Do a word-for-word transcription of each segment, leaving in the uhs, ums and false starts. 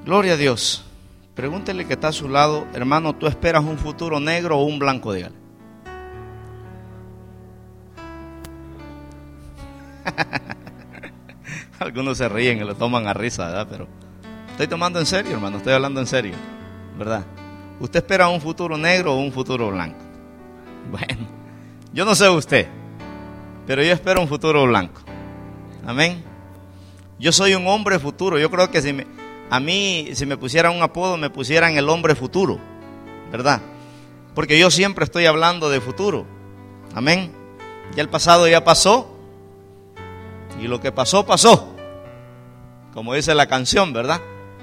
Gloria a Dios. Pregúntele que está a su lado, hermano, ¿tú esperas un futuro negro o un blanco? Dígale. Algunos se ríen y lo toman a risa, ¿verdad? Pero estoy tomando en serio, hermano, estoy hablando en serio, ¿verdad? ¿Usted espera un futuro negro o un futuro blanco? Bueno, yo no sé usted, pero yo espero un futuro blanco. Amén. Yo soy un hombre futuro. Yo creo que si me, a mí, si me pusieran un apodo, me pusieran el hombre futuro, ¿verdad? Porque yo siempre estoy hablando de futuro. Amén. Ya el pasado ya pasó. Y lo que pasó, pasó. Como dice la canción, ¿verdad?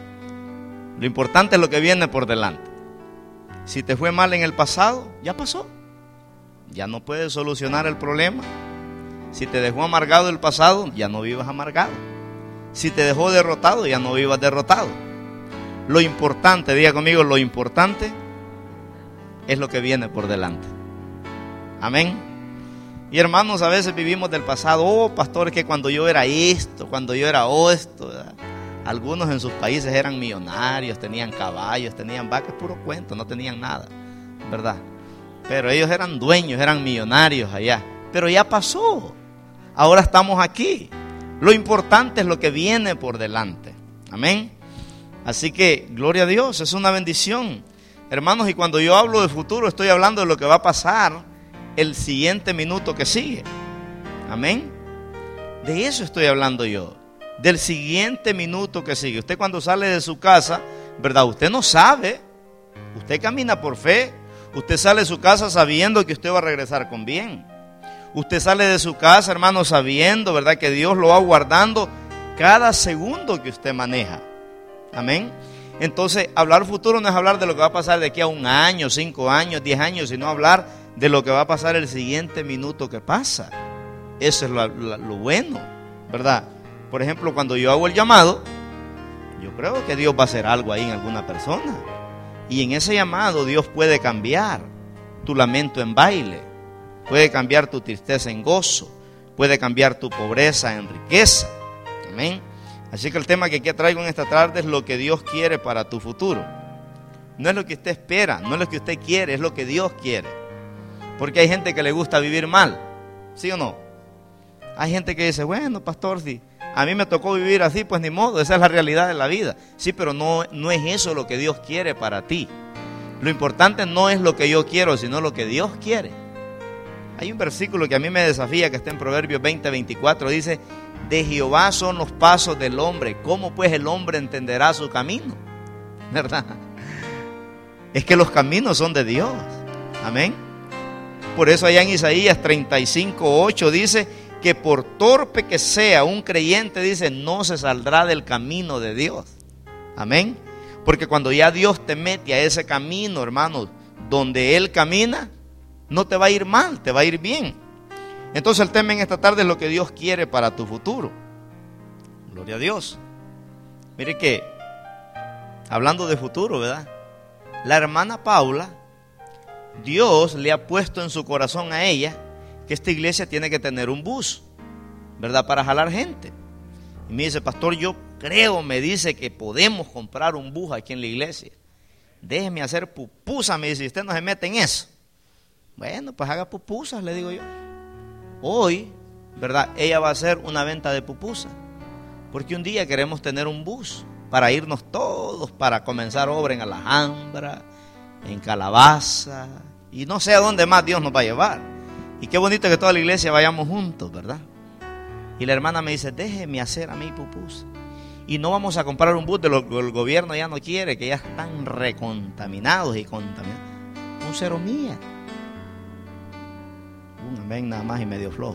Lo importante es lo que viene por delante. Si te fue mal en el pasado, ya pasó. Ya no puedes solucionar el problema. Si te dejó amargado el pasado, ya no vivas amargado. Si te dejó derrotado, ya no vivas derrotado. Lo importante, diga conmigo, lo importante es lo que viene por delante. Amén. Y hermanos, a veces vivimos del pasado. Oh, pastor, que cuando yo era esto, cuando yo era esto, ¿verdad? Algunos en sus países eran millonarios, tenían caballos, tenían vacas, puro cuento, no tenían nada, ¿verdad? Pero ellos eran dueños, eran millonarios allá. Pero ya pasó. Ahora estamos aquí. Lo importante es lo que viene por delante. Amén. Así que, gloria a Dios, es una bendición. Hermanos, y cuando yo hablo de futuro, estoy hablando de lo que va a pasar el siguiente minuto que sigue. Amén. De eso estoy hablando yo. Del siguiente minuto que sigue. Usted cuando sale de su casa, ¿verdad? Usted no sabe. Usted camina por fe. Usted sale de su casa sabiendo que usted va a regresar con bien. Usted sale de su casa, hermano, sabiendo, ¿verdad?, que Dios lo va guardando cada segundo que usted maneja. Amén. Entonces, hablar futuro no es hablar de lo que va a pasar de aquí a un año, cinco años, diez años, sino hablar de lo que va a pasar el siguiente minuto que pasa. Eso es lo, lo, lo bueno, ¿verdad? Por ejemplo, cuando yo hago el llamado, yo creo que Dios va a hacer algo ahí en alguna persona. Y en ese llamado Dios puede cambiar tu lamento en baile, puede cambiar tu tristeza en gozo, puede cambiar tu pobreza en riqueza. Amén. Así que el tema que aquí traigo en esta tarde es lo que Dios quiere para tu futuro. No es lo que usted espera, no es lo que usted quiere, es lo que Dios quiere. Porque hay gente que le gusta vivir mal, ¿sí o no? Hay gente que dice, bueno, pastor, si a mí me tocó vivir así, pues ni modo, esa es la realidad de la vida. Sí, pero no, no es eso lo que Dios quiere para ti. Lo importante no es lo que yo quiero, sino lo que Dios quiere. Hay un versículo que a mí me desafía, que está en Proverbios veinte, veinticuatro, dice, de Jehová son los pasos del hombre, ¿cómo pues el hombre entenderá su camino? ¿Verdad? Es que los caminos son de Dios. Amén. Por eso allá en Isaías treinta y cinco, ocho dice que por torpe que sea un creyente, dice, no se saldrá del camino de Dios. Amén. Porque cuando ya Dios te mete a ese camino, hermanos, donde Él camina, no te va a ir mal, te va a ir bien. Entonces el tema en esta tarde es lo que Dios quiere para tu futuro. Gloria a Dios. Mire que, hablando de futuro, ¿verdad? La hermana Paula, Dios le ha puesto en su corazón a ella que esta iglesia tiene que tener un bus, ¿verdad? Para jalar gente. Y me dice, pastor, yo creo, me dice que podemos comprar un bus aquí en la iglesia. Déjeme hacer pupusa, me dice, usted no se mete en eso. Bueno, pues haga pupusas, le digo yo. Hoy, ¿verdad? Ella va a hacer una venta de pupusas. Porque un día queremos tener un bus para irnos todos, para comenzar obra en Alhambra, en Calabaza, y no sé a dónde más Dios nos va a llevar. Y qué bonito que toda la iglesia vayamos juntos, ¿verdad? Y la hermana me dice, déjeme hacer a mí pupusa. Y no vamos a comprar un bus de lo que el gobierno ya no quiere, que ya están recontaminados y contaminados. Un cero mía. Un amén nada más y medio flojo.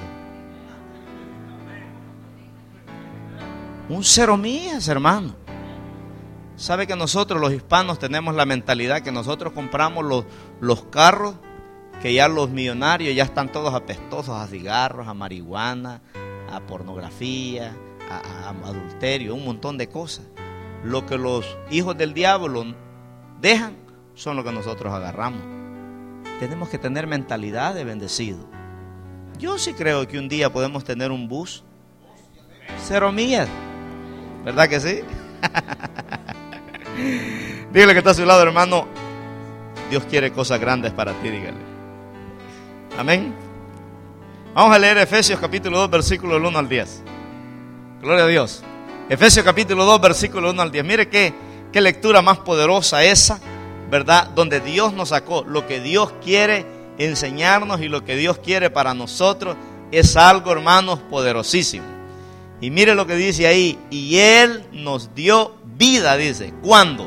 Un cero mías, hermano. ¿Sabe que nosotros los hispanos tenemos la mentalidad que nosotros compramos los, los carros, que ya los millonarios ya están todos apestosos a cigarros, a marihuana, a pornografía, a, a adulterio, un montón de cosas? Lo que los hijos del diablo dejan son lo que nosotros agarramos. Tenemos que tener mentalidad de bendecido. Yo sí creo que un día podemos tener un bus cero millas, ¿verdad que sí? Dígale que está a su lado, hermano. Dios quiere cosas grandes para ti, dígale. Amén. Vamos a leer Efesios capítulo dos, versículo del uno al diez. Gloria a Dios. Efesios capítulo dos, versículo uno al diez. Mire qué, qué lectura más poderosa esa, ¿verdad? Donde Dios nos sacó. Lo que Dios quiere enseñarnos y lo que Dios quiere para nosotros es algo, hermanos, poderosísimo. Y mire lo que dice ahí. Y Él nos dio vida, dice. ¿Cuándo?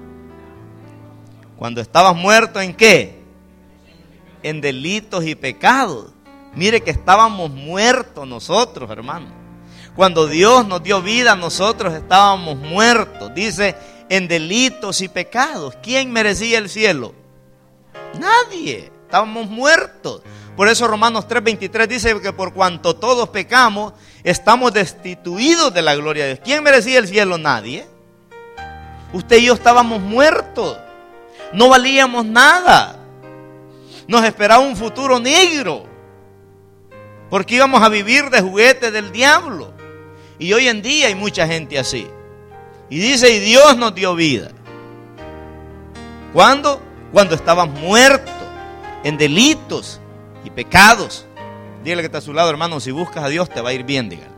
Cuando estabas muerto, ¿en qué? En delitos y pecados. Mire que estábamos muertos nosotros, hermanos. Cuando Dios nos dio vida, nosotros estábamos muertos. Dice, en delitos y pecados. ¿Quién merecía el cielo? Nadie. Estábamos muertos. Por eso Romanos tres veintitrés dice que por cuanto todos pecamos, estamos destituidos de la gloria de Dios. ¿Quién merecía el cielo? Nadie. Usted y yo estábamos muertos. No valíamos nada. Nos esperaba un futuro negro, porque íbamos a vivir de juguete del diablo. Y hoy en día hay mucha gente así. Y dice, y Dios nos dio vida. ¿Cuándo? Cuando estabas muerto en delitos y pecados. Dígale que está a su lado, hermano, si buscas a Dios te va a ir bien, dígale.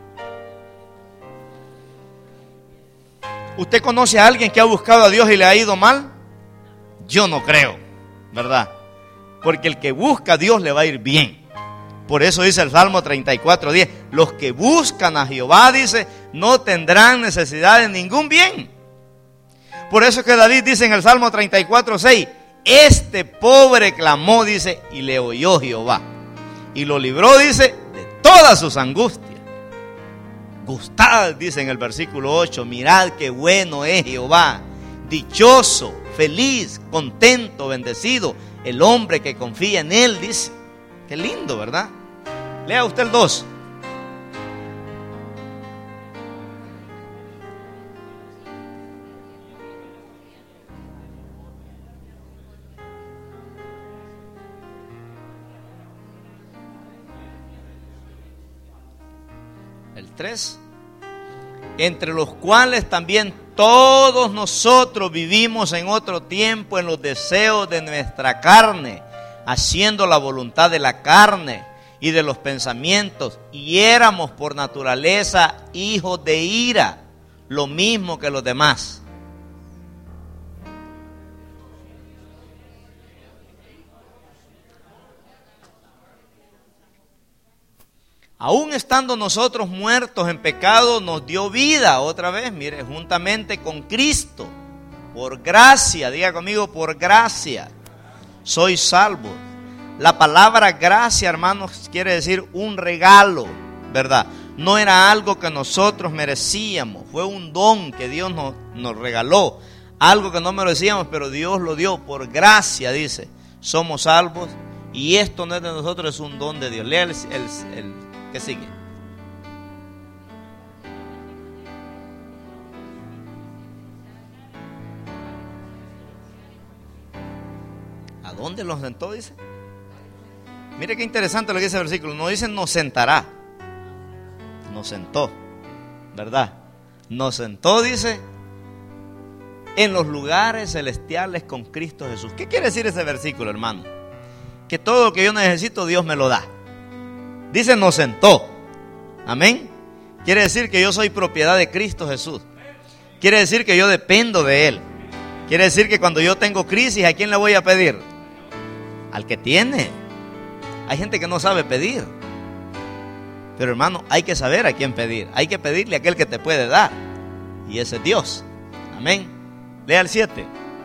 ¿Usted conoce a alguien que ha buscado a Dios y le ha ido mal? Yo no creo, ¿verdad? Porque el que busca a Dios le va a ir bien. Por eso dice el Salmo treinta y cuatro diez, los que buscan a Jehová, dice, no tendrán necesidad de ningún bien. Por eso es que David dice en el Salmo treinta y cuatro seis, este pobre clamó, dice, y le oyó Jehová. Y lo libró, dice, de todas sus angustias. Gustad, dice en el versículo ocho, mirad qué bueno es Jehová. Dichoso, feliz, contento, bendecido el hombre que confía en Él, dice. Qué lindo, ¿verdad? Lea usted el dos. El tres. Entre los cuales también todos nosotros vivimos en otro tiempo en los deseos de nuestra carne, haciendo la voluntad de la carne y de los pensamientos, y éramos por naturaleza hijos de ira, lo mismo que los demás. Aún estando nosotros muertos en pecado, nos dio vida otra vez, mire, juntamente con Cristo, por gracia, diga conmigo, por gracia, soy salvo. La palabra gracia, hermanos, quiere decir un regalo, ¿verdad? No era algo que nosotros merecíamos, fue un don que Dios nos, nos regaló, algo que no merecíamos, pero Dios lo dio por gracia, dice, somos salvos, y esto no es de nosotros, es un don de Dios. Lea el, el, el ¿qué sigue? ¿A dónde los sentó? Dice. Mire qué interesante lo que dice el versículo. No dice nos sentará. Nos sentó, ¿verdad? Nos sentó, dice, en los lugares celestiales con Cristo Jesús. ¿Qué quiere decir ese versículo, hermano? Que todo lo que yo necesito, Dios me lo da. Dice, nos sentó. Amén. Quiere decir que yo soy propiedad de Cristo Jesús. Quiere decir que yo dependo de Él. Quiere decir que cuando yo tengo crisis, ¿a quién le voy a pedir? Al que tiene. Hay gente que no sabe pedir. Pero hermano, hay que saber a quién pedir. Hay que pedirle a aquel que te puede dar. Y ese es Dios. Amén. Lea el siete.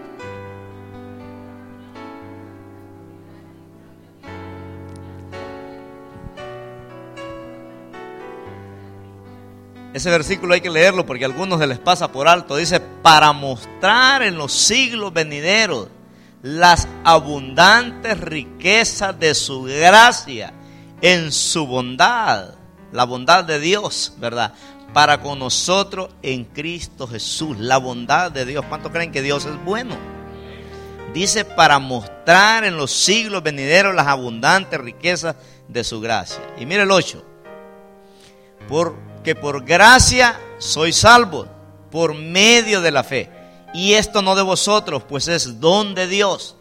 Ese versículo hay que leerlo porque a algunos se les pasa por alto. Dice, para mostrar en los siglos venideros las abundantes riquezas de su gracia en su bondad. La bondad de Dios, ¿verdad? Para con nosotros en Cristo Jesús. La bondad de Dios. ¿Cuántos creen que Dios es bueno? Dice, para mostrar en los siglos venideros las abundantes riquezas de su gracia. Y mire el ocho. Por que por gracia soy salvo por medio de la fe. Y esto no de vosotros, pues es don de Dios,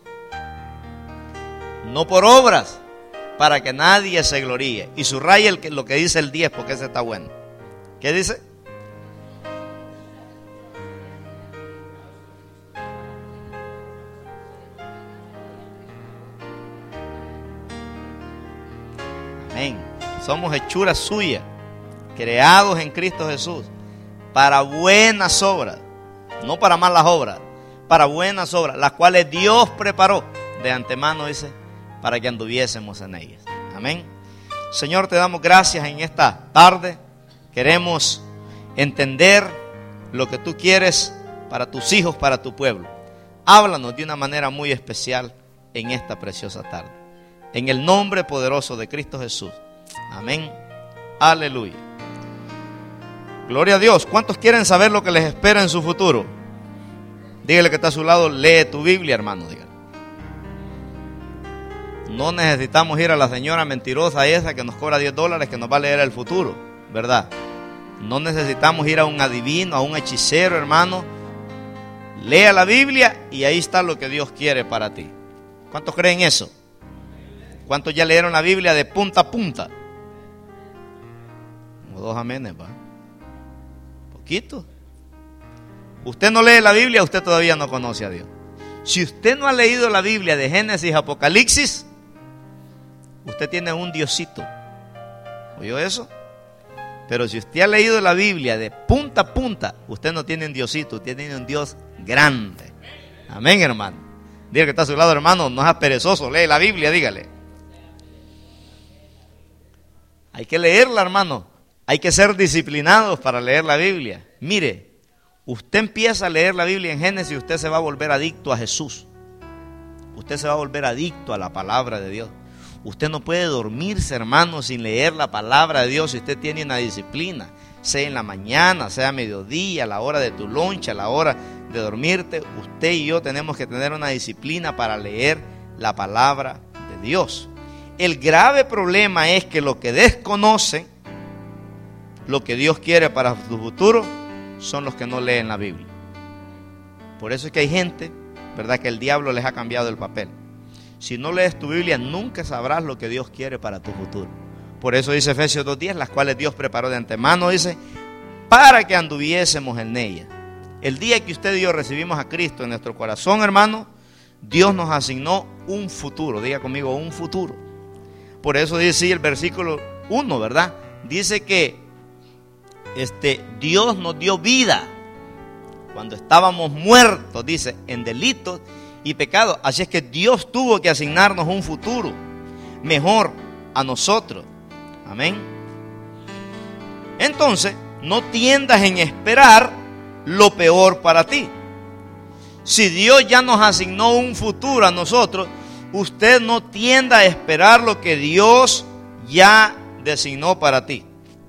no por obras, para que nadie se gloríe. Y subraya el que, lo que dice el diez, porque ese está bueno. ¿Qué dice? Amén. Somos hechura suya, creados en Cristo Jesús, para buenas obras, no para malas obras, para buenas obras, las cuales Dios preparó de antemano, dice, para que anduviésemos en ellas. Amén. Señor, te damos gracias en esta tarde. Queremos entender lo que tú quieres para tus hijos, para tu pueblo. Háblanos de una manera muy especial en esta preciosa tarde. En el nombre poderoso de Cristo Jesús. Amén. Aleluya. Gloria a Dios. ¿Cuántos quieren saber lo que les espera en su futuro? Dígale que está a su lado, lee tu Biblia, hermano. Dígale. No necesitamos ir a la señora mentirosa esa que nos cobra diez dólares que nos va a leer el futuro, ¿verdad? No necesitamos ir a un adivino, a un hechicero, hermano. Lea la Biblia y ahí está lo que Dios quiere para ti. ¿Cuántos creen eso? ¿Cuántos ya leyeron la Biblia de punta a punta? Como dos amenes, va. Poquito. Usted no lee la Biblia, usted todavía no conoce a Dios. Si usted no ha leído la Biblia de Génesis a Apocalipsis, usted tiene un diosito. ¿Oyó eso? Pero si usted ha leído la Biblia de punta a punta, usted no tiene un diosito, usted tiene un Dios grande. Amén, hermano. Dígale que está a su lado, hermano, no seas perezoso, lee la Biblia, dígale. Hay que leerla, hermano. Hay que ser disciplinados para leer la Biblia. Mire, usted empieza a leer la Biblia en Génesis y usted se va a volver adicto a Jesús. Usted se va a volver adicto a la palabra de Dios. Usted no puede dormirse, hermano, sin leer la palabra de Dios si usted tiene una disciplina. Sea en la mañana, sea a mediodía, a la hora de tu loncha, a la hora de dormirte. Usted y yo tenemos que tener una disciplina para leer la palabra de Dios. El grave problema es que lo que desconocen, lo que Dios quiere para tu futuro, son los que no leen la Biblia. Por eso es que hay gente, ¿verdad?, que el diablo les ha cambiado el papel. Si no lees tu Biblia, nunca sabrás lo que Dios quiere para tu futuro. Por eso dice Efesios dos diez, las cuales Dios preparó de antemano, dice, para que anduviésemos en ella. El día que usted y yo recibimos a Cristo en nuestro corazón, hermano, Dios nos asignó un futuro. Diga conmigo, un futuro. Por eso dice el versículo uno, ¿verdad? Dice que este, Dios nos dio vida cuando estábamos muertos, dice, en delitos y pecados. Así es que Dios tuvo que asignarnos un futuro mejor a nosotros. Amén. Entonces, no tiendas en esperar lo peor para ti. Si Dios ya nos asignó un futuro a nosotros, usted no tienda a esperar lo que Dios ya designó para ti.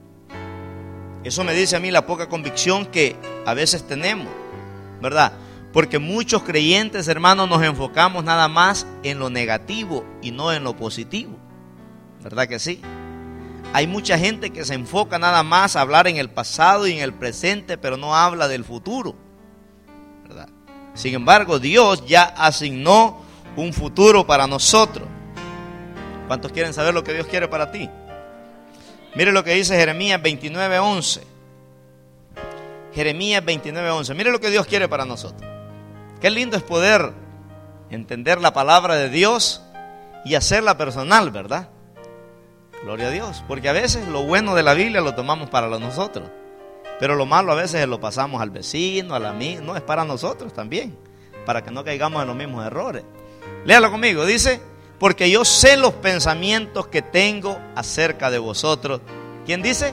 Eso me dice a mí la poca convicción que a veces tenemos, ¿verdad? Porque muchos creyentes, hermanos, nos enfocamos nada más en lo negativo y no en lo positivo. ¿Verdad que sí? Hay mucha gente que se enfoca nada más a hablar en el pasado y en el presente, pero no habla del futuro, ¿verdad? Sin embargo, Dios ya asignó un futuro para nosotros. ¿Cuántos quieren saber lo que Dios quiere para ti? Mire lo que dice Jeremías veintinueve once. Jeremías veintinueve once. Mire lo que Dios quiere para nosotros. Qué lindo es poder entender la palabra de Dios y hacerla personal, ¿verdad? Gloria a Dios. Porque a veces lo bueno de la Biblia lo tomamos para nosotros, pero lo malo a veces lo pasamos al vecino, al amigo. No, es para nosotros también, para que no caigamos en los mismos errores. Léalo conmigo, dice, porque yo sé los pensamientos que tengo acerca de vosotros. ¿Quién dice?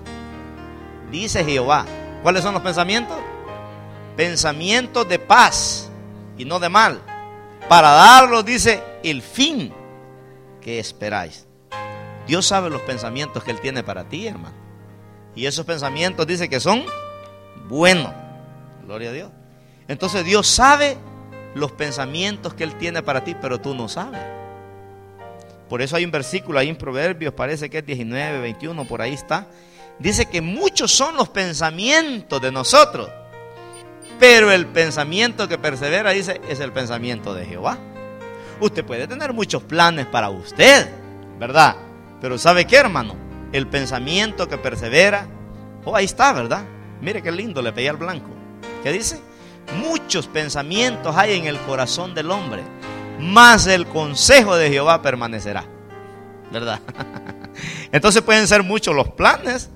Dice Jehová. ¿Cuáles son los pensamientos? Pensamientos de paz y no de mal, para darlos, dice, el fin que esperáis. Dios sabe los pensamientos que Él tiene para ti, hermano. Y esos pensamientos dice que son buenos. Gloria a Dios. Entonces Dios sabe los pensamientos que Él tiene para ti, pero tú no sabes. Por eso hay un versículo ahí en Proverbios, parece que es diecinueve, veintiuno, por ahí está. Dice que muchos son los pensamientos de nosotros, Pero el pensamiento que persevera, dice, es el pensamiento de Jehová. Usted puede tener muchos planes para usted, ¿verdad? Pero ¿sabe qué, hermano? El pensamiento que persevera, oh, ahí está, ¿verdad? Mire qué lindo, le pegué al blanco. ¿Qué dice? Muchos pensamientos hay en el corazón del hombre, mas el consejo de Jehová permanecerá, ¿verdad? Entonces pueden ser muchos los planes.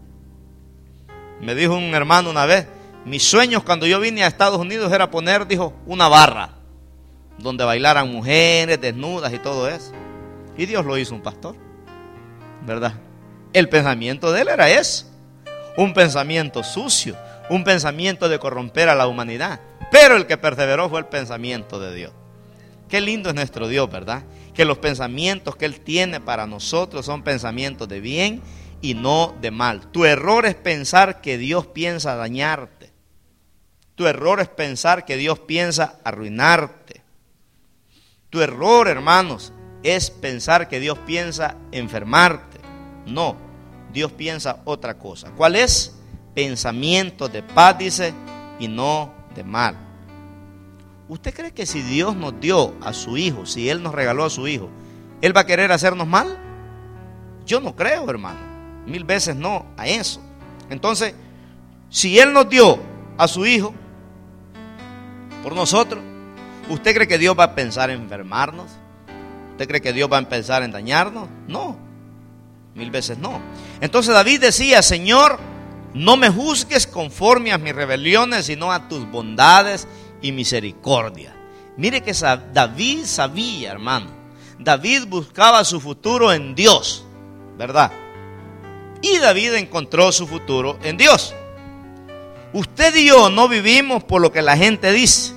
Me dijo un hermano una vez, mis sueños cuando yo vine a Estados Unidos era poner, dijo, una barra donde bailaran mujeres desnudas y todo eso. Y Dios lo hizo un pastor, ¿verdad? El pensamiento de él era eso, un pensamiento sucio, un pensamiento de corromper a la humanidad. Pero el que perseveró fue el pensamiento de Dios. Qué lindo es nuestro Dios, ¿verdad? Que los pensamientos que Él tiene para nosotros son pensamientos de bien y no de mal. Tu error es pensar que Dios piensa dañarte. Tu error es pensar que Dios piensa arruinarte. Tu error, hermanos, es pensar que Dios piensa enfermarte. No, Dios piensa otra cosa. ¿Cuál es? Pensamiento de paz, dice, y no de mal. ¿Usted cree que si Dios nos dio a su Hijo, si Él nos regaló a su Hijo, Él va a querer hacernos mal? Yo no creo, hermano. Mil veces no a eso. Entonces, si Él nos dio a su Hijo por nosotros, ¿usted cree que Dios va a pensar en enfermarnos? ¿Usted cree que Dios va a pensar en dañarnos? No, mil veces no. Entonces David decía, Señor, no me juzgues conforme a mis rebeliones, sino a tus bondades y misericordia. Mire que David sabía, hermano, David buscaba su futuro en Dios, ¿verdad? Y David encontró su futuro en Dios. Usted y yo no vivimos por lo que la gente dice.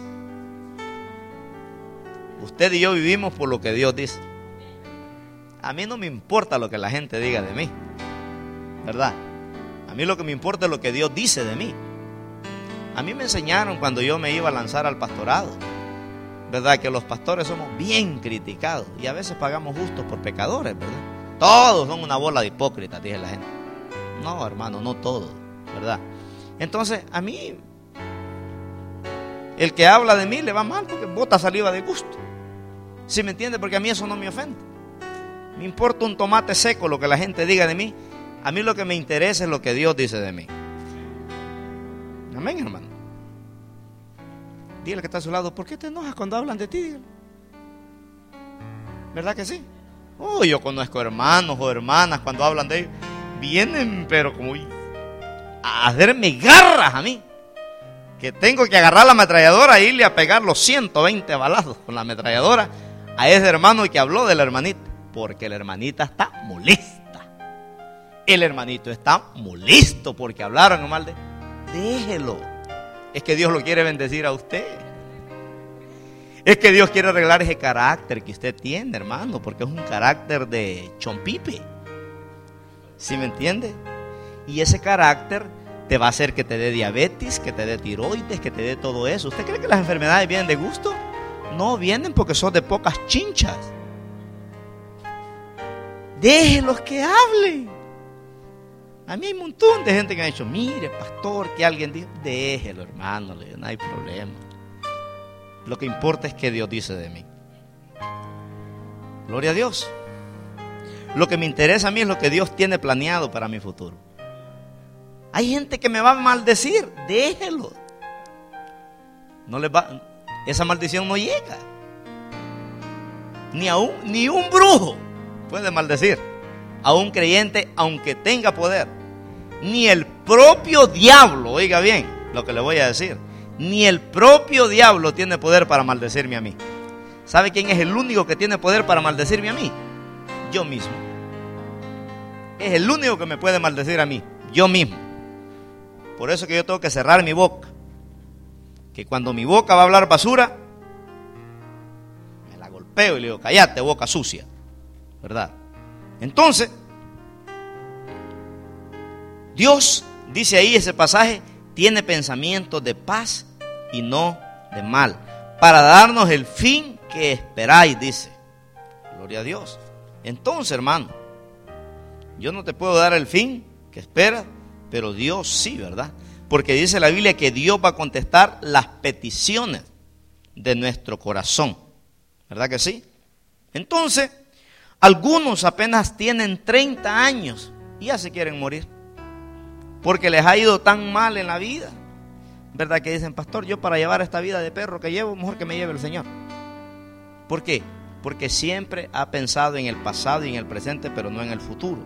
Usted y yo vivimos por lo que Dios dice. A mí no me importa lo que la gente diga de mí, ¿verdad? A mí lo que me importa es lo que Dios dice de mí. A mí me enseñaron cuando yo me iba a lanzar al pastorado, ¿verdad? Que los pastores somos bien criticados y a veces pagamos justos por pecadores, ¿verdad? Todos son una bola de hipócritas, dice la gente. No, hermano, no todos, ¿verdad? Entonces, a mí, el que habla de mí le va mal porque bota saliva de gusto. ¿Sí me entiende? Porque a mí eso no me ofende. Me importa un tomate seco lo que la gente diga de mí. A mí lo que me interesa es lo que Dios dice de mí. Amén, hermano. Dígale que está a su lado, ¿por qué te enojas cuando hablan de ti? Dígale. ¿Verdad que sí? Oh, yo conozco hermanos o hermanas cuando hablan de ellos. Vienen, pero como a hacerme garras a mí. Que tengo que agarrar la ametralladora e irle a pegar los ciento veinte balazos con la ametralladora a ese hermano que habló de la hermanita. Porque la hermanita está molesta. El hermanito está molesto porque hablaron mal de... Déjelo. Es que Dios lo quiere bendecir a usted. Es que Dios quiere arreglar ese carácter que usted tiene, hermano, porque es un carácter de chompipe. ¿Sí me entiende? Y ese carácter te va a hacer que te dé diabetes, que te dé tiroides, que te dé todo eso. ¿Usted cree que las enfermedades vienen de gusto? No, vienen porque son de pocas chinchas. Déjenlos que hablen. A mí hay un montón de gente que me ha dicho, mire, pastor, que alguien dijo, déjelo, hermano, no hay problema. Lo que importa es que Dios dice de mí. Gloria a Dios. Lo que me interesa a mí es lo que Dios tiene planeado para mi futuro. Hay gente que me va a maldecir, déjelo. No les va, esa maldición no llega. Ni a un, ni un brujo puede maldecir a un creyente aunque tenga poder. Ni el propio diablo, oiga bien lo que le voy a decir, ni el propio diablo tiene poder para maldecirme a mí. ¿Sabe quién es el único que tiene poder para maldecirme a mí? Yo mismo. Es el único que me puede maldecir a mí, yo mismo. Por eso que yo tengo que cerrar mi boca. Que cuando mi boca va a hablar basura, me la golpeo y le digo, cállate, boca sucia, ¿verdad? Entonces, Dios, dice ahí ese pasaje, tiene pensamientos de paz y no de mal, para darnos el fin que esperáis, dice. Gloria a Dios. Entonces, hermano, yo no te puedo dar el fin que esperas, pero Dios sí, ¿verdad? porque dice la Biblia que Dios va a contestar las peticiones de nuestro corazón. ¿Verdad que sí? Entonces, algunos apenas tienen treinta años y ya se quieren morir, porque les ha ido tan mal en la vida. ¿Verdad que dicen, pastor, yo para llevar esta vida de perro que llevo, mejor que me lleve el Señor? ¿Por qué? Porque siempre ha pensado en el pasado y en el presente, pero no en el futuro.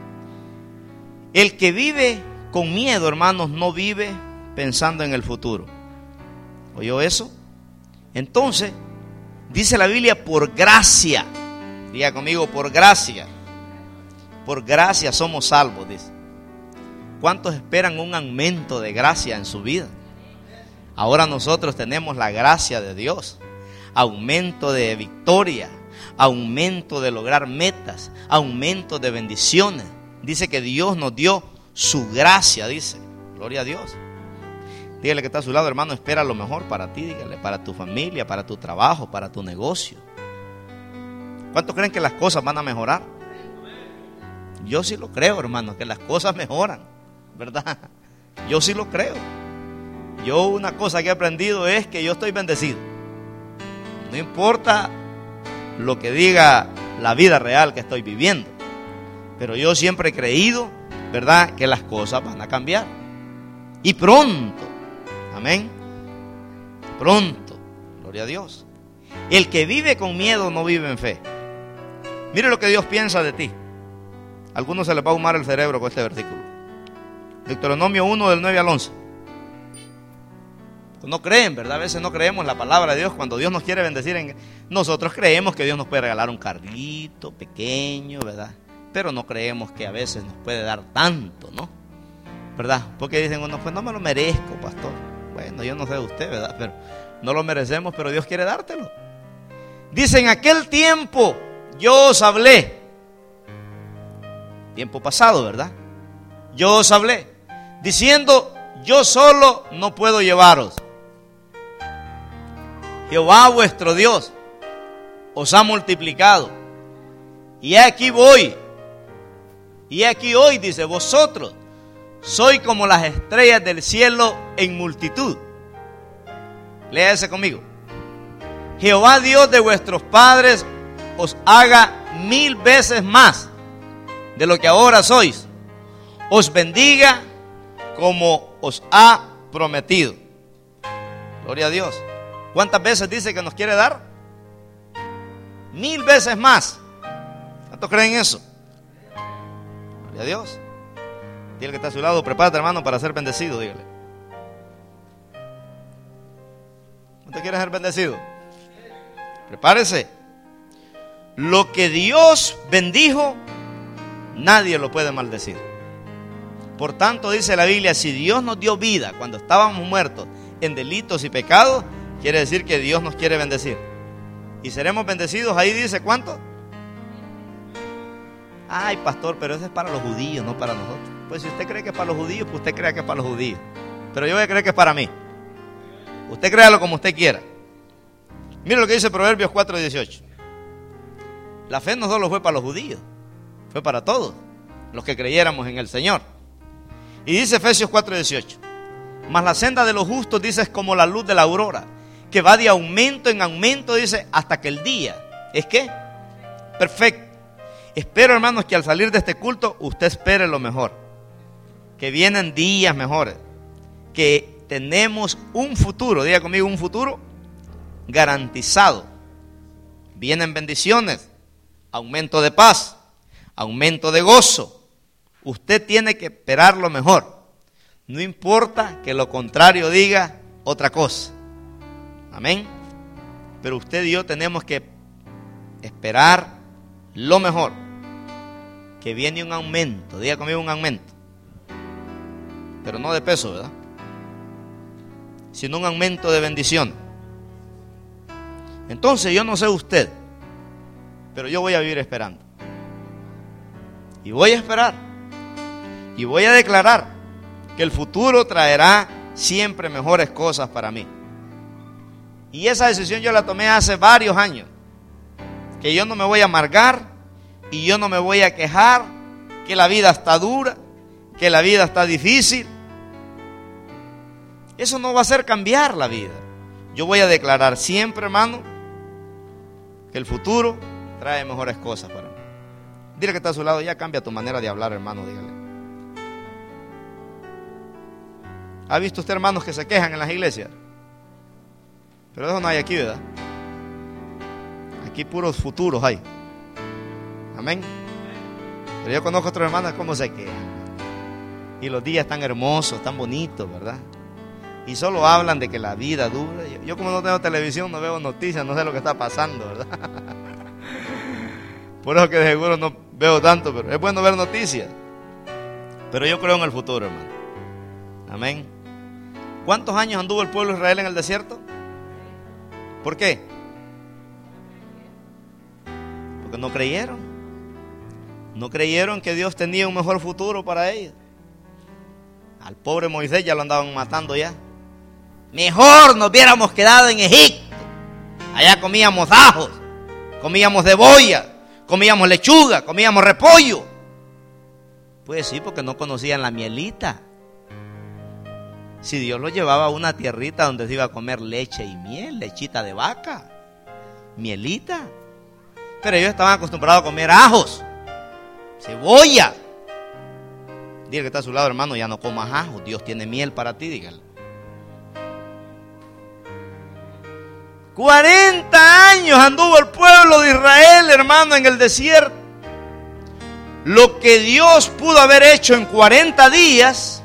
El que vive con miedo, hermanos, no vive pensando en el futuro. ¿Oyó eso? Entonces, dice la Biblia, por gracia. Diga conmigo, por gracia. Por gracia somos salvos, dice. ¿Cuántos esperan un aumento de gracia en su vida? Ahora nosotros tenemos la gracia de Dios. Aumento de victoria, aumento de lograr metas, aumento de bendiciones. Dice que Dios nos dio su gracia, dice. Gloria a Dios. Dígale que está a su lado, hermano, espera lo mejor para ti, dígale, para tu familia, para tu trabajo, para tu negocio. ¿Cuántos creen que las cosas van a mejorar? Yo sí lo creo, hermano, que las cosas mejoran, ¿verdad? Yo sí lo creo. Yo una cosa que he aprendido es que yo estoy bendecido. No importa lo que diga la vida real que estoy viviendo, pero yo siempre he creído, ¿verdad?, que las cosas van a cambiar. Y pronto, amén, pronto, gloria a Dios. El que vive con miedo no vive en fe. Mire lo que Dios piensa de ti. A algunos se les va a ahumar el cerebro con este versículo. Deuteronomio uno del nueve al once. No creen, ¿verdad? A veces no creemos la palabra de Dios. Cuando Dios nos quiere bendecir, en... nosotros creemos que Dios nos puede regalar un carrito pequeño, ¿verdad? Pero no creemos que a veces nos puede dar tanto, ¿no? ¿Verdad? Porque dicen uno, pues no me lo merezco, pastor. Bueno, yo no sé de usted, ¿verdad? Pero no lo merecemos, pero Dios quiere dártelo. Dice, en aquel tiempo yo os hablé. Tiempo pasado, ¿verdad? Yo os hablé, diciendo, yo solo no puedo llevaros. Jehová vuestro Dios os ha multiplicado. Y aquí voy. Y aquí hoy, dice, vosotros sois como las estrellas del cielo en multitud. Lea ese conmigo. Jehová Dios de vuestros padres os haga mil veces más de lo que ahora sois. Os bendiga como os ha prometido. Gloria a Dios. ¿Cuántas veces dice que nos quiere dar? Mil veces más. ¿Cuántos creen eso? Gloria a Dios. Dile que está a su lado, prepárate, hermano, para ser bendecido, dígale. ¿Cuántos quieren ser bendecido? Prepárese. Lo que Dios bendijo, nadie lo puede maldecir. Por tanto, dice la Biblia, si Dios nos dio vida cuando estábamos muertos en delitos y pecados, quiere decir que Dios nos quiere bendecir. Y seremos bendecidos, ahí dice, ¿cuánto? Ay, pastor, pero eso es para los judíos, no para nosotros. Pues si usted cree que es para los judíos, pues usted crea que es para los judíos. Pero yo voy a creer que es para mí. Usted créalo como usted quiera. Mire lo que dice Proverbios cuatro dieciocho. La fe no solo fue para los judíos, fue para todos los que creyéramos en el Señor. Y dice Efesios cuatro dieciocho. Mas la senda de los justos, dice, es como la luz de la aurora, que va de aumento en aumento, dice, hasta que el día es ¿qué? Perfecto. Espero, hermanos, que al salir de este culto usted espere lo mejor, que vienen días mejores, que tenemos un futuro, diga conmigo, un futuro garantizado. Vienen bendiciones, aumento de paz, aumento de gozo. Usted tiene que esperar lo mejor. No importa que lo contrario diga otra cosa. Amén. Pero usted y yo tenemos que esperar lo mejor. Que viene un aumento. Diga conmigo, un aumento. Pero no de peso, ¿verdad? Sino un aumento de bendición. Entonces yo no sé usted, pero yo voy a vivir esperando. Y voy a esperar. Y voy a declarar que el futuro traerá siempre mejores cosas para mí. Y esa decisión yo la tomé hace varios años. Que yo no me voy a amargar y yo no me voy a quejar, que la vida está dura, que la vida está difícil. Eso no va a hacer cambiar la vida. Yo voy a declarar siempre, hermano, que el futuro trae mejores cosas para mí. Dile que está a su lado, ya cambia tu manera de hablar, hermano, dígale. ¿Ha visto usted hermanos que se quejan en las iglesias? Pero eso no hay aquí, ¿verdad? Aquí puros futuros hay. Amén. Pero yo conozco a otros hermanos cómo se quejan. Y los días tan hermosos, tan bonitos, ¿verdad? Y solo hablan de que la vida dura. Yo, yo como no tengo televisión, no veo noticias, no sé lo que está pasando, ¿verdad? Por eso que de seguro no veo tanto, pero es bueno ver noticias. Pero yo creo en el futuro, hermano. Amén. ¿Cuántos años anduvo el pueblo de Israel en el desierto? ¿Por qué? Porque no creyeron. No creyeron que Dios tenía un mejor futuro para ellos. Al pobre Moisés ya lo andaban matando ya. Mejor nos hubiéramos quedado en Egipto. Allá comíamos ajos, comíamos cebolla, comíamos lechuga, comíamos repollo. Pues sí, porque no conocían la mielita. Si Dios los llevaba a una tierrita donde se iba a comer leche y miel, lechita de vaca, mielita. Pero ellos estaban acostumbrados a comer ajos, cebolla. Dile que está a su lado, hermano, ya no comas ajos, Dios tiene miel para ti, dígale. cuarenta años anduvo el pueblo de Israel, hermano, en el desierto. Lo que Dios pudo haber hecho en cuarenta días,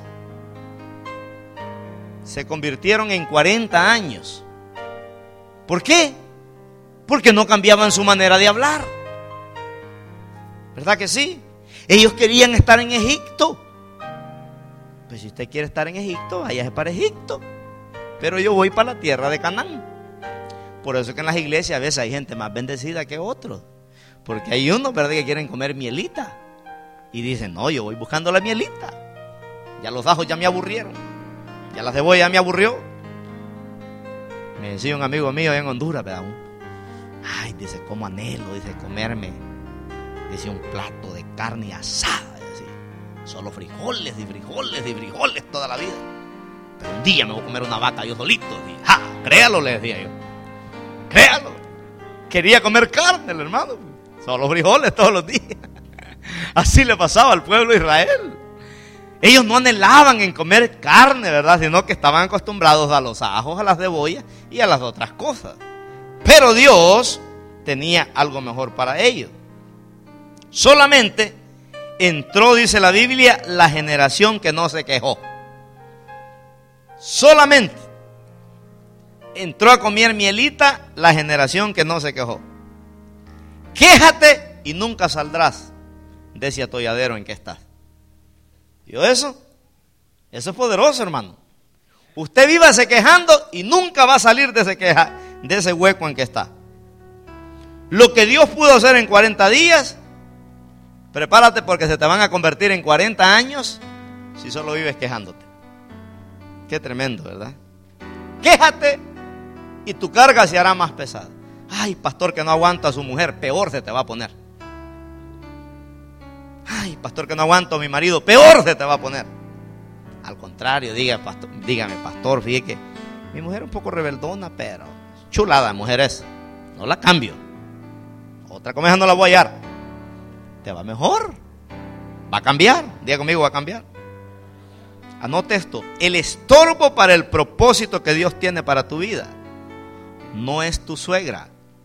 se convirtieron en cuarenta años. ¿Por qué? Porque no cambiaban su manera de hablar. ¿Verdad que sí? Ellos querían estar en Egipto. Pues si usted quiere estar en Egipto, váyase para Egipto. Pero yo voy para la tierra de Canaán. Por eso es que en las iglesias a veces hay gente más bendecida que otros. Porque hay unos, ¿verdad?, que quieren comer mielita. Y dicen, no, yo voy buscando la mielita. Ya los ajos ya me aburrieron. Ya la cebolla ya me aburrió. Me decía un amigo mío allá en Honduras, ¿verdad? Ay, dice, cómo anhelo, dice, comerme, dice, un plato de carne asada. Dice, solo frijoles y frijoles y frijoles toda la vida. Pero un día me voy a comer una vaca yo solito. Dice, ja, créalo, le decía yo. Créalo. Quería comer carne el hermano. Solo frijoles todos los días. Así le pasaba al pueblo de Israel. Ellos no anhelaban en comer carne, ¿verdad? Sino que estaban acostumbrados a los ajos, a las cebollas y a las otras cosas. Pero Dios tenía algo mejor para ellos. Solamente entró, dice la Biblia, la generación que no se quejó. Solamente entró a comer mielita la generación que no se quejó. Quéjate y nunca saldrás de ese atolladero en que estás. ¿Vio eso? Eso es poderoso, hermano. Usted vívase quejando y nunca va a salir de ese, queja, de ese hueco en que está. Lo que Dios pudo hacer en cuarenta días, prepárate porque se te van a convertir en cuarenta años si solo vives quejándote. Qué tremendo, ¿verdad? Quéjate y tu carga se hará más pesada. Ay, pastor, que no aguanta a su mujer, peor se te va a poner. Ay, pastor, que no aguanto a mi marido, peor se te va a poner. Al contrario, diga, pastor, dígame, pastor, fíjate que mi mujer es un poco rebeldona, pero chulada mujer es. No la cambio. Otra comeja no la voy a hallar. Te va mejor. Va a cambiar. Diga conmigo, va a cambiar. Anote esto. El estorbo para el propósito que Dios tiene para tu vida no es tu suegra.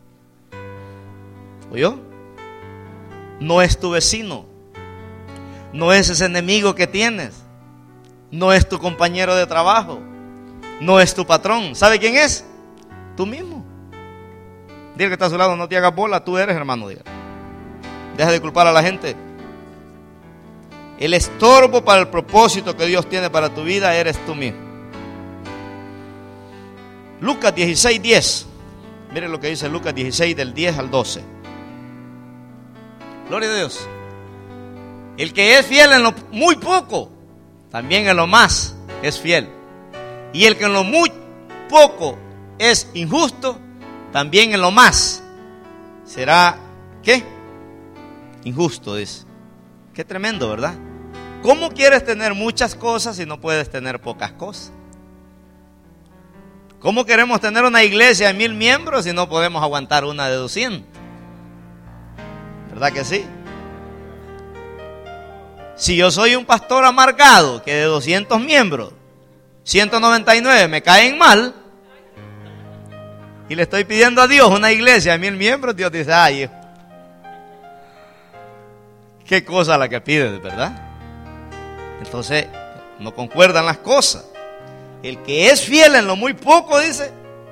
¿Oyó? No es tu vecino. No es ese enemigo que tienes. No es tu compañero de trabajo. No es tu patrón. ¿Sabe quién es? Tú mismo. Dile que está a su lado, no te hagas bola, tú eres, hermano. Diga. Deja de culpar a la gente. El estorbo para el propósito que Dios tiene para tu vida eres tú mismo. Lucas dieciséis, diez. Mire lo que dice Lucas dieciséis, del diez al doce. Gloria a Dios. El que es fiel en lo muy poco, también en lo más es fiel. Y el que en lo muy poco es injusto, también en lo más será, ¿qué? Injusto, dice. Qué tremendo, ¿verdad? ¿Cómo quieres tener muchas cosas si no puedes tener pocas cosas? ¿Cómo queremos tener una iglesia de mil miembros si no podemos aguantar una de doscientos? ¿Verdad que sí? Si yo soy un pastor amargado que de doscientos miembros, ciento noventa y nueve me caen mal, y le estoy pidiendo a Dios una iglesia de mil miembros, Dios dice, ay, hijo, qué cosa la que pides, ¿verdad? Entonces, no concuerdan las cosas. El que es fiel en lo muy poco, dice,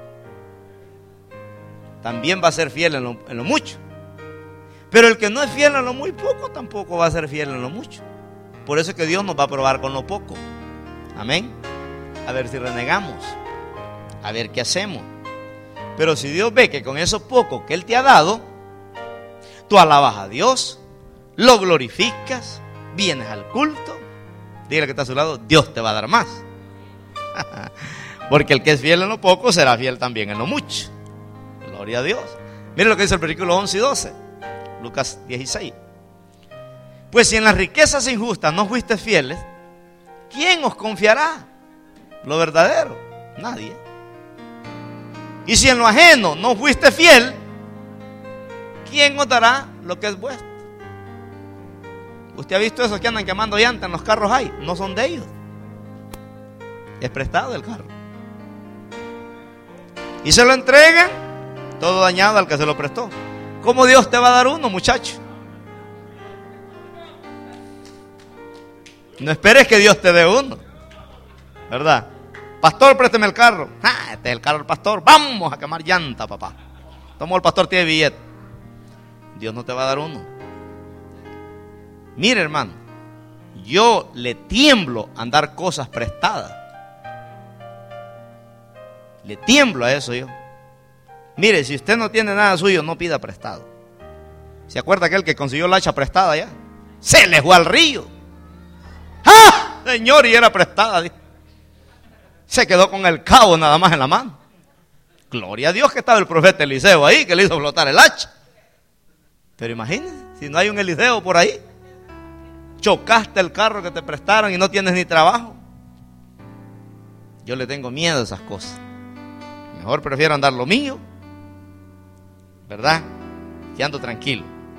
también va a ser fiel en lo, en lo mucho. Pero el que no es fiel en lo muy poco, tampoco va a ser fiel en lo mucho. Por eso es que Dios nos va a probar con lo poco. Amén. A ver si renegamos, a ver qué hacemos. Pero si Dios ve que con eso poco que Él te ha dado, tú alabas a Dios, lo glorificas, vienes al culto, dígale que está a su lado, Dios te va a dar más. Porque el que es fiel en lo poco será fiel también en lo mucho. Gloria a Dios. Mire lo que dice el versículo once y doce, Lucas dieciséis. Pues si en las riquezas injustas no fuiste fieles, ¿quién os confiará lo verdadero? Nadie. Y si en lo ajeno no fuiste fiel, ¿quién os dará lo que es vuestro? ¿Usted ha visto esos que andan quemando llanta en los carros ahí? No son de ellos. Es prestado el carro. Y se lo entregan todo dañado al que se lo prestó. ¿Cómo Dios te va a dar uno, muchacho? No esperes que Dios te dé uno, ¿verdad? Pastor, présteme el carro. Ah, este es el carro del pastor. Vamos a quemar llanta, papá. Tomó el pastor, tiene billete. Dios no te va a dar uno. Mire, hermano, yo le tiemblo a andar cosas prestadas. Le tiemblo a eso yo. Mire, si usted no tiene nada suyo, no pida prestado. ¿Se acuerda aquel que consiguió la hacha prestada ya? Se le fue al río. ¡Ah! Señor, y era prestada. Se quedó con el cabo nada más en la mano. Gloria a Dios que estaba el profeta Eliseo ahí, que le hizo flotar el hacha. Pero imagínense, si no hay un Eliseo por ahí, chocaste el carro que te prestaron y no tienes ni trabajo. Yo le tengo miedo a esas cosas. Mejor prefiero andar lo mío, ¿verdad? Y ando tranquilo.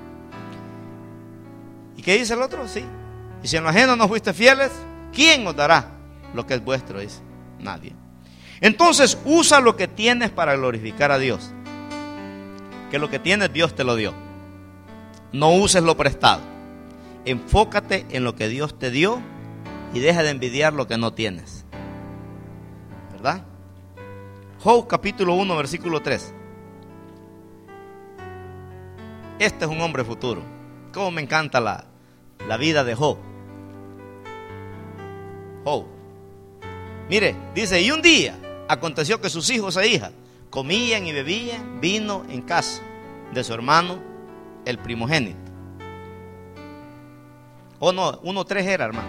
¿Y qué dice el otro? Sí. Y si en lo ajeno no fuiste fieles, ¿quién os dará lo que es vuestro? Dice, nadie. Entonces usa lo que tienes para glorificar a Dios. Que lo que tienes Dios te lo dio. No uses lo prestado. Enfócate en lo que Dios te dio y deja de envidiar lo que no tienes. ¿Verdad? Job capítulo uno versículo tres. Este es un hombre futuro. Cómo me encanta la, la vida de Job. Job. Mire, dice, y un día aconteció que sus hijos e hijas comían y bebían vino en casa de su hermano, el primogénito. O no, uno tres era, hermano.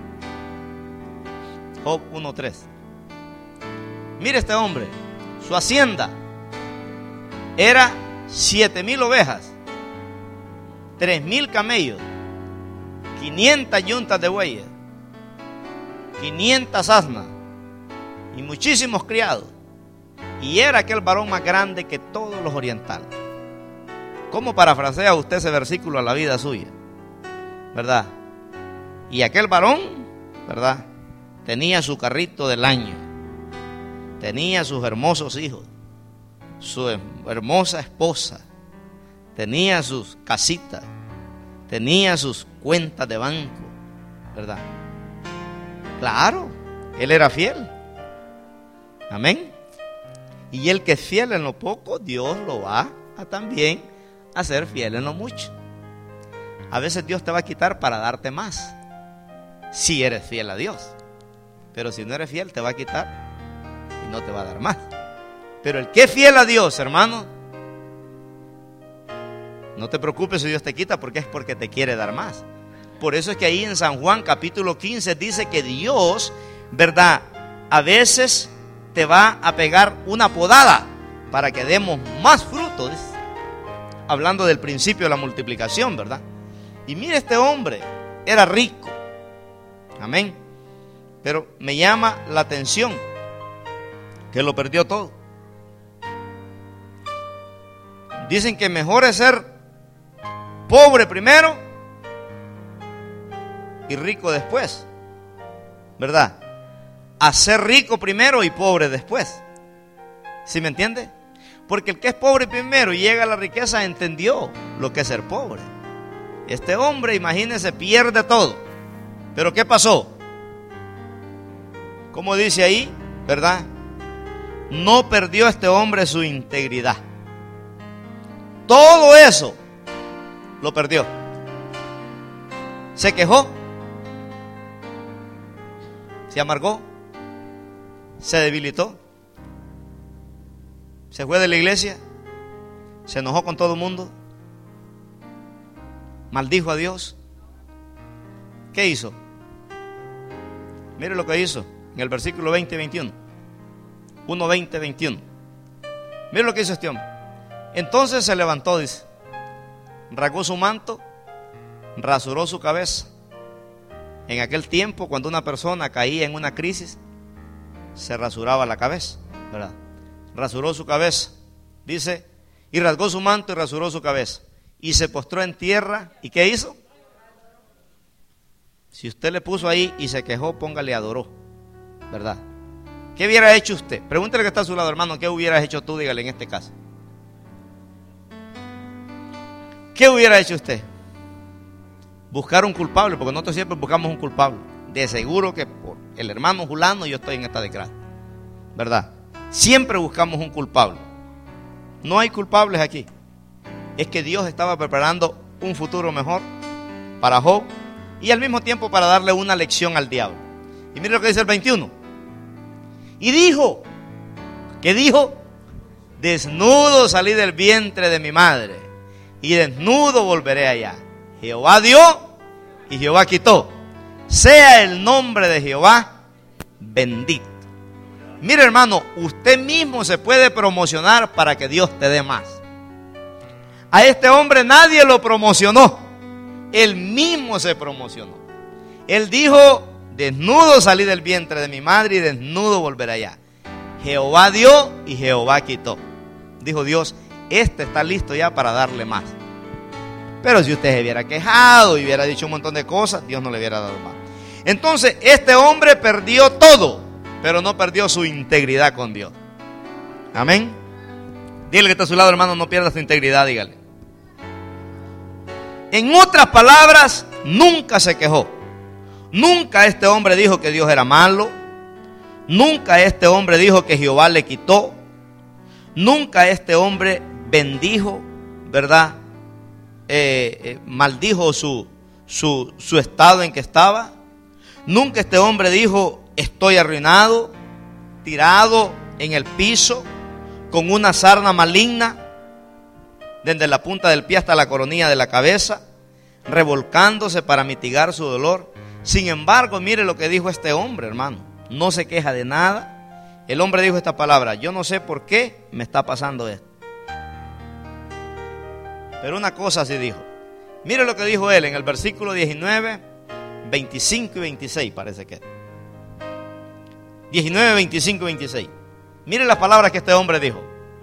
Job uno tres. Mire este hombre, su hacienda era siete mil ovejas, tres mil camellos, quinientas yuntas de bueyes, quinientas asnas y muchísimos criados. Y era aquel varón más grande que todos los orientales. ¿Cómo parafrasea usted ese versículo a la vida suya? ¿Verdad? Y aquel varón, ¿verdad? Tenía su carrito del año, tenía sus hermosos hijos, su hermosa esposa, tenía sus casitas, tenía sus cuentas de banco, ¿verdad? Claro, él era fiel. Amén. Y el que es fiel en lo poco, Dios lo va a también a ser fiel en lo mucho. A veces Dios te va a quitar para darte más, si eres fiel a Dios. Pero si no eres fiel, te va a quitar y no te va a dar más. Pero el que es fiel a Dios, hermano, no te preocupes si Dios te quita, porque es porque te quiere dar más. Por eso es que ahí en San Juan capítulo quince dice que Dios, ¿verdad?, a veces te va a pegar una podada para que demos más frutos, hablando del principio de la multiplicación, ¿verdad? Y mire, este hombre era rico, amén, pero me llama la atención que lo perdió todo. Dicen que mejor es ser pobre primero y rico después, ¿verdad? A ser rico primero y pobre después. ¿Sí me entiende? Porque el que es pobre primero y llega a la riqueza entendió lo que es ser pobre. Este hombre, imagínense, pierde todo. ¿Pero qué pasó? Como dice ahí, ¿verdad? No perdió este hombre su integridad. Todo eso lo perdió. Se quejó, se amargó, se debilitó, se fue de la iglesia, se enojó con todo el mundo, maldijo a Dios. ¿Qué hizo? Mire lo que hizo en el versículo veinte y veintiuno. uno, veinte, veintiuno. Mire lo que hizo este hombre. Entonces se levantó, dice, rasgó su manto, rasuró su cabeza. En aquel tiempo, cuando una persona caía en una crisis, se rasuraba la cabeza, ¿verdad? Rasuró su cabeza, dice, y rasgó su manto y rasuró su cabeza. Y se postró en tierra. ¿Y qué hizo? Si usted le puso ahí y se quejó, póngale adoró, ¿verdad? ¿Qué hubiera hecho usted? Pregúntele que está a su lado, hermano, ¿qué hubieras hecho tú? Dígale en este caso. ¿Qué hubiera hecho usted? Buscar un culpable, porque nosotros siempre buscamos un culpable. De seguro que por el hermano Julano yo estoy en esta desgracia, ¿verdad? Siempre buscamos un culpable. No hay culpables aquí. Es que Dios estaba preparando un futuro mejor para Job y al mismo tiempo para darle una lección al diablo. Y mire lo que dice el veintiuno. Y dijo, ¿qué dijo? Desnudo salí del vientre de mi madre y desnudo volveré allá. Jehová dio y Jehová quitó. Sea el nombre de Jehová bendito. Mire, hermano, usted mismo se puede promocionar para que Dios te dé más. A este hombre nadie lo promocionó. Él mismo se promocionó. Él dijo, desnudo salí del vientre de mi madre y desnudo volveré allá. Jehová dio y Jehová quitó. Dijo Dios, este está listo ya para darle más. Pero si usted se hubiera quejado y hubiera dicho un montón de cosas, Dios no le hubiera dado más. Entonces, este hombre perdió todo, pero no perdió su integridad con Dios. Amén. Dile que está a su lado, hermano, no pierda su integridad, dígale. En otras palabras, nunca se quejó. Nunca este hombre dijo que Dios era malo. Nunca este hombre dijo que Jehová le quitó. Nunca este hombre bendijo, ¿verdad? Eh, eh, maldijo su, su, su estado en que estaba. Nunca este hombre dijo, estoy arruinado, tirado en el piso, con una sarna maligna, desde la punta del pie hasta la coronilla de la cabeza, revolcándose para mitigar su dolor. Sin embargo, mire lo que dijo este hombre, hermano. No se queja de nada. El hombre dijo esta palabra: yo no sé por qué me está pasando esto, pero una cosa sí dijo. Mire lo que dijo él en el versículo diecinueve, veinticinco y veintiséis, parece que diecinueve, veinticinco y veintiséis. Mire las palabras que este hombre dijo.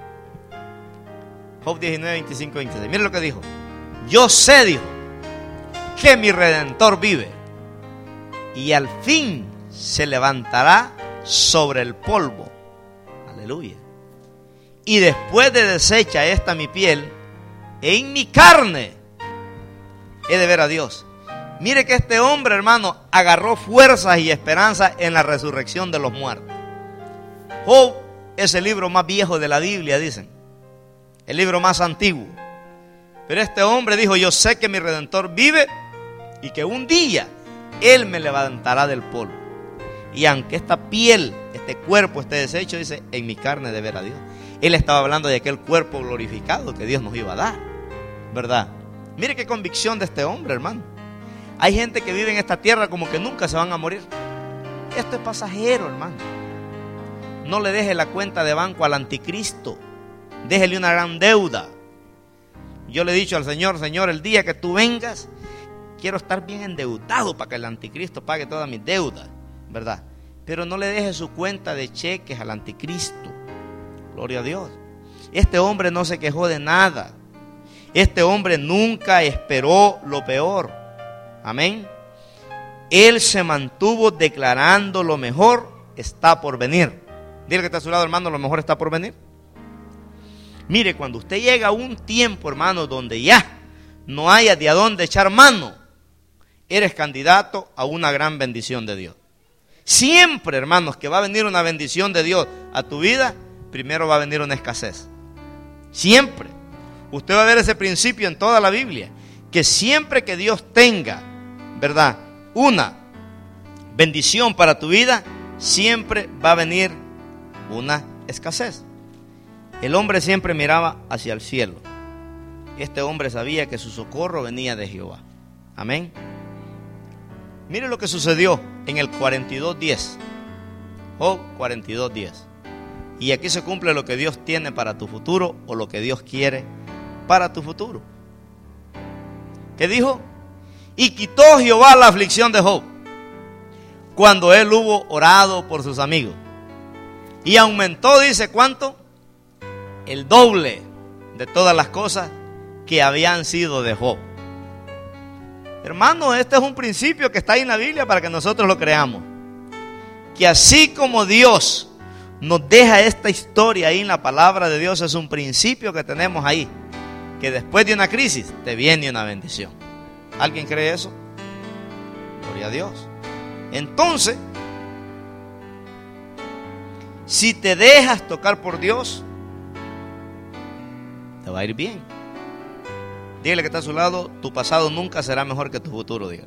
Job diecinueve, veinticinco y veintiséis. Mire lo que dijo. Yo sé, dijo, que mi Redentor vive y al fin se levantará sobre el polvo. Aleluya. Y después de deshecha esta mi piel, en mi carne he de ver a Dios. Mire que este hombre, hermano, agarró fuerzas y esperanza en la resurrección de los muertos. Job es el libro más viejo de la Biblia, dicen, el libro más antiguo. Pero este hombre dijo: yo sé que mi Redentor vive y que un día Él me levantará del polvo. Y aunque esta piel, este cuerpo esté deshecho, dice, en mi carne de ver a Dios. Él estaba hablando de aquel cuerpo glorificado que Dios nos iba a dar, ¿verdad? Mire qué convicción de este hombre, hermano. Hay gente que vive en esta tierra como que nunca se van a morir. Esto es pasajero, hermano. No le deje la cuenta de banco al anticristo. Déjele una gran deuda. Yo le he dicho al Señor: Señor, el día que tú vengas, quiero estar bien endeudado para que el anticristo pague todas mis deudas, ¿verdad? pero no le deje su cuenta de cheques al anticristo. Gloria a Dios. Este hombre no se quejó de nada. Este hombre nunca esperó lo peor. Amén. Él se mantuvo declarando: lo mejor está por venir. Dile que está a su lado, hermano, lo mejor está por venir. Mire, cuando usted llega a un tiempo, hermano, donde ya no haya de a dónde echar mano, eres candidato a una gran bendición de Dios. Siempre, hermanos, que va a venir una bendición de Dios a tu vida, primero va a venir una escasez. Siempre. Usted va a ver ese principio en toda la Biblia, que siempre que Dios tenga, ¿verdad?, una bendición para tu vida, siempre va a venir una escasez. El hombre siempre miraba hacia el cielo. Este hombre sabía que su socorro venía de Jehová. Amén. Mire lo que sucedió en el cuarenta y dos diez. Job cuarenta y dos diez. Y aquí se cumple lo que Dios tiene para tu futuro, o lo que Dios quiere para tu futuro. ¿Qué dijo? Y quitó Jehová la aflicción de Job, cuando él hubo orado por sus amigos. Y aumentó, dice, ¿cuánto? El doble de todas las cosas que habían sido de Job. Hermano, este es un principio que está ahí en la Biblia para que nosotros lo creamos. Que así como Dios nos deja esta historia ahí en la palabra de Dios, es un principio que tenemos ahí. Que después de una crisis te viene una bendición. ¿Alguien cree eso? Gloria a Dios. Entonces, si te dejas tocar por Dios, te va a ir bien. Dígale que está a su lado: tu pasado nunca será mejor que tu futuro. Dígale.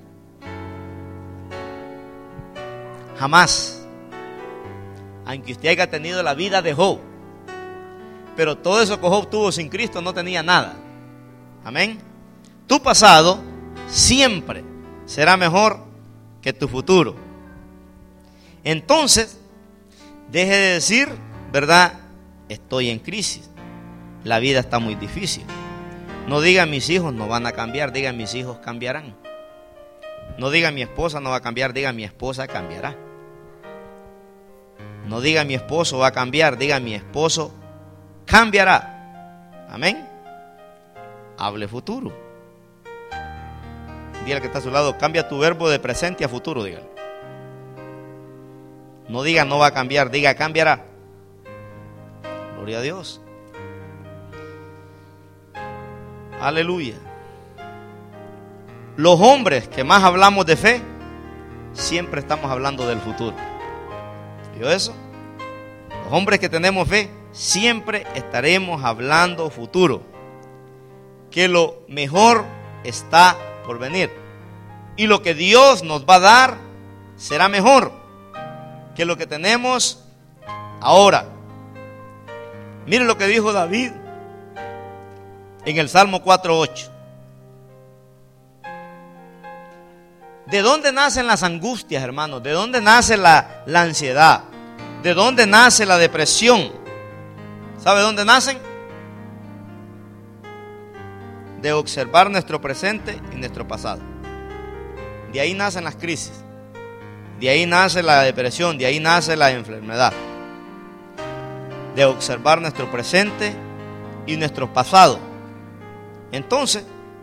Jamás. Aunque usted haya tenido la vida de Job, pero todo eso que Job tuvo sin Cristo no tenía nada. Amén. Tu pasado siempre será mejor que tu futuro. Entonces, deje de decir, ¿verdad?, estoy en crisis, la vida está muy difícil. No diga: mis hijos no van a cambiar. Diga: mis hijos cambiarán. No diga: mi esposa no va a cambiar. Diga: mi esposa cambiará. No diga: mi esposo va a cambiar. Diga: mi esposo cambiará. Amén. Hable futuro. Dígale que está a su lado: cambia tu verbo de presente a futuro. Dígale. No diga: no va a cambiar. Diga: cambiará. Gloria a Dios. Aleluya. Los hombres que más hablamos de fe, siempre estamos hablando del futuro. ¿Vio eso? Los hombres que tenemos fe, siempre estaremos hablando futuro. Que lo mejor está por venir. Y lo que Dios nos va a dar será mejor que lo que tenemos ahora. Miren lo que dijo David en el Salmo cuatro ocho. ¿De dónde nacen las angustias, hermanos? ¿De dónde nace la, la ansiedad? ¿De dónde nace la depresión? ¿Sabe dónde nacen? De observar nuestro presente y nuestro pasado. De ahí nacen las crisis. De ahí nace la depresión. De ahí nace la enfermedad. De observar nuestro presente y nuestro pasado. Entonces,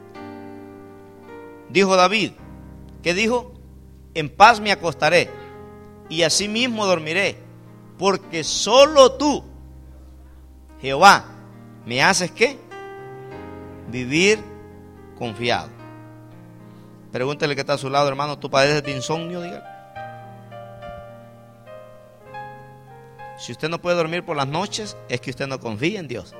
dijo David, ¿qué dijo? En paz me acostaré y asimismo dormiré, porque solo tú, Jehová, me haces ¿qué? Vivir confiado. Pregúntele que está a su lado, hermano: ¿tú padeces de insomnio? Dígale. Si usted no puede dormir por las noches, es que usted no confía en Dios.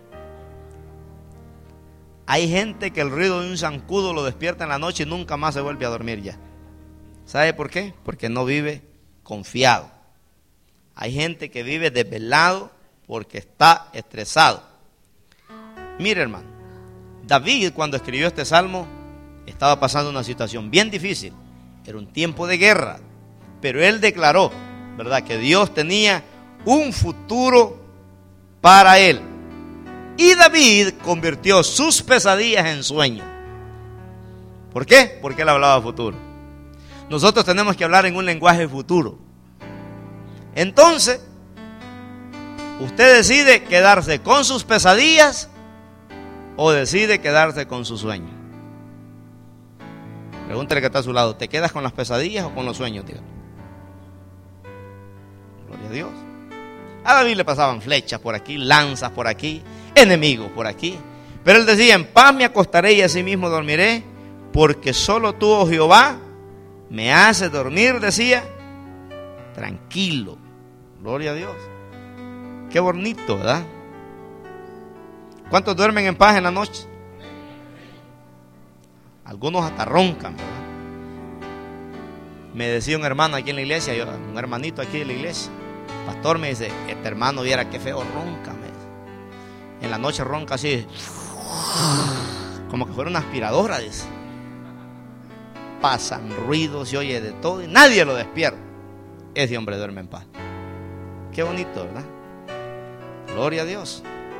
Hay gente que el ruido de un zancudo lo despierta en la noche y nunca más se vuelve a dormir ya. ¿Sabe por qué? Porque no vive confiado. Hay gente que vive desvelado porque está estresado. Mire, hermano, David, cuando escribió este salmo, estaba pasando una situación bien difícil. Era un tiempo de guerra, pero él declaró, ¿verdad?, que Dios tenía un futuro para él. Y David convirtió sus pesadillas en sueños. ¿Por qué? Porque él hablaba futuro. Nosotros tenemos que hablar en un lenguaje futuro. Entonces, usted decide quedarse con sus pesadillas o decide quedarse con sus sueños. Pregúntale que está a su lado, ¿te quedas con las pesadillas o con los sueños, tío? Gloria a Dios. A David le pasaban flechas por aquí, lanzas por aquí, enemigos por aquí. Pero él decía, en paz me acostaré y así mismo dormiré, porque solo tú, oh Jehová, me haces dormir, decía, tranquilo. Gloria a Dios. Qué bonito, ¿verdad? ¿Cuántos duermen en paz en la noche? Algunos hasta roncan, ¿verdad? Me decía un hermano aquí en la iglesia, yo, un hermanito aquí de la iglesia, pastor, me dice, este hermano viera qué feo ronca, me dice. En la noche ronca así, como que fuera una aspiradora, dice. Pasan ruidos, se oye de todo y nadie lo despierta. Ese hombre duerme en paz. Qué bonito, ¿verdad? Gloria a Dios.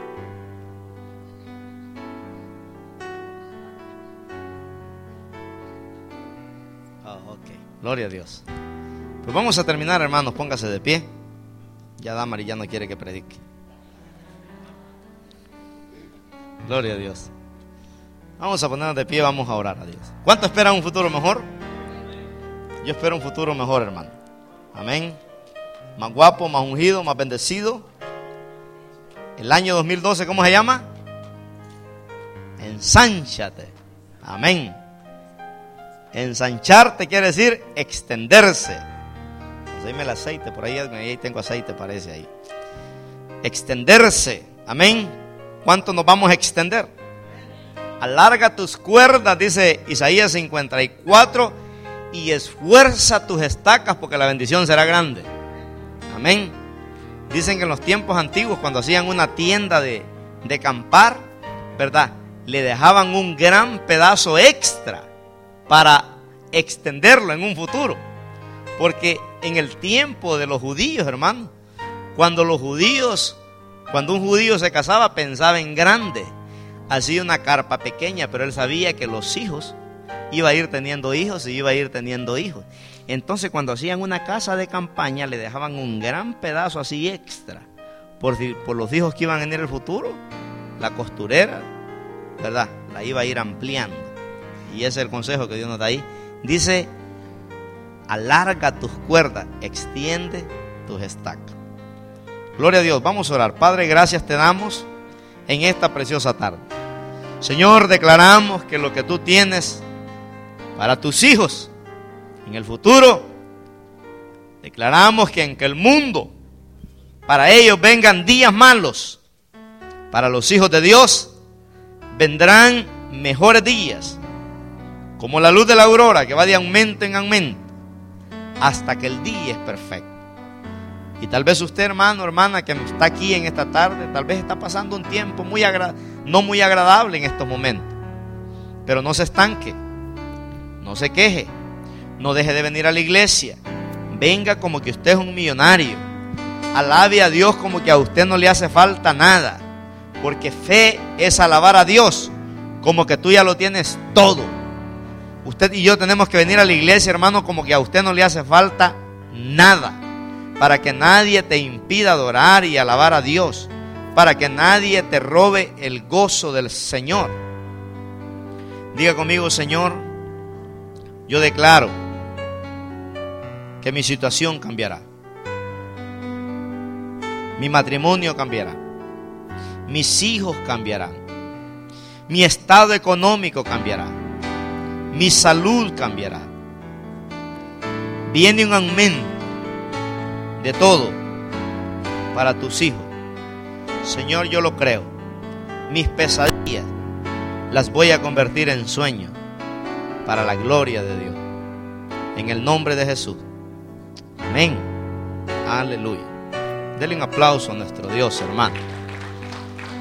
Oh, ok. Gloria a Dios. Pues vamos a terminar, hermanos. Póngase de pie. Ya Damari ya no quiere que predique. Gloria a Dios. Vamos a ponernos de pie, vamos a orar a Dios. ¿Cuánto esperan un futuro mejor? Yo espero un futuro mejor, hermano. Amén. Más guapo, más ungido, más bendecido. El año dos mil doce, ¿cómo se llama? Ensánchate. Amén. Ensancharte quiere decir extenderse. Dime el aceite, por ahí, ahí tengo aceite, parece ahí. Extenderse. Amén. ¿Cuánto nos vamos a extender? Alarga tus cuerdas, dice Isaías cincuenta y cuatro, y esfuerza tus estacas porque la bendición será grande. Amén. Dicen que en los tiempos antiguos, cuando hacían una tienda de, de acampar, ¿verdad?, le dejaban un gran pedazo extra para extenderlo en un futuro. Porque en el tiempo de los judíos, hermano, cuando los judíos, cuando un judío se casaba, pensaba en grande. Hacía una carpa pequeña, pero él sabía que los hijos iba a ir teniendo hijos y iba a ir teniendo hijos. Entonces, cuando hacían una casa de campaña, le dejaban un gran pedazo así extra por, por los hijos que iban a venir en el futuro. La costurera, ¿verdad?, la iba a ir ampliando. Y ese es el consejo que Dios nos da ahí. Dice, alarga tus cuerdas, extiende tus estacas. Gloria a Dios. Vamos a orar. Padre, gracias te damos en esta preciosa tarde. Señor, declaramos que lo que tú tienes para tus hijos en el futuro, declaramos que en que el mundo, para ellos vengan días malos, para los hijos de Dios vendrán mejores días, como la luz de la aurora que va de aumento en aumento hasta que el día es perfecto. Y tal vez usted, hermano, hermana, que está aquí en esta tarde, tal vez está pasando un tiempo muy agra- no muy agradable en estos momentos. Pero no se estanque, no se queje, no deje de venir a la iglesia. Venga como que usted es un millonario. Alabe a Dios como que a usted no le hace falta nada. Porque fe es alabar a Dios como que tú ya lo tienes todo. Usted y yo tenemos que venir a la iglesia, hermano, como que a usted no le hace falta nada. Para que nadie te impida adorar y alabar a Dios. Para que nadie te robe el gozo del Señor. Diga conmigo, Señor, yo declaro que mi situación cambiará. Mi matrimonio cambiará. Mis hijos cambiarán. Mi estado económico cambiará. Mi salud cambiará. Viene un aumento de todo para tus hijos. Señor, yo lo creo. Mis pesadillas las voy a convertir en sueños para la gloria de Dios. En el nombre de Jesús. Amén. Aleluya. Denle un aplauso a nuestro Dios, hermano.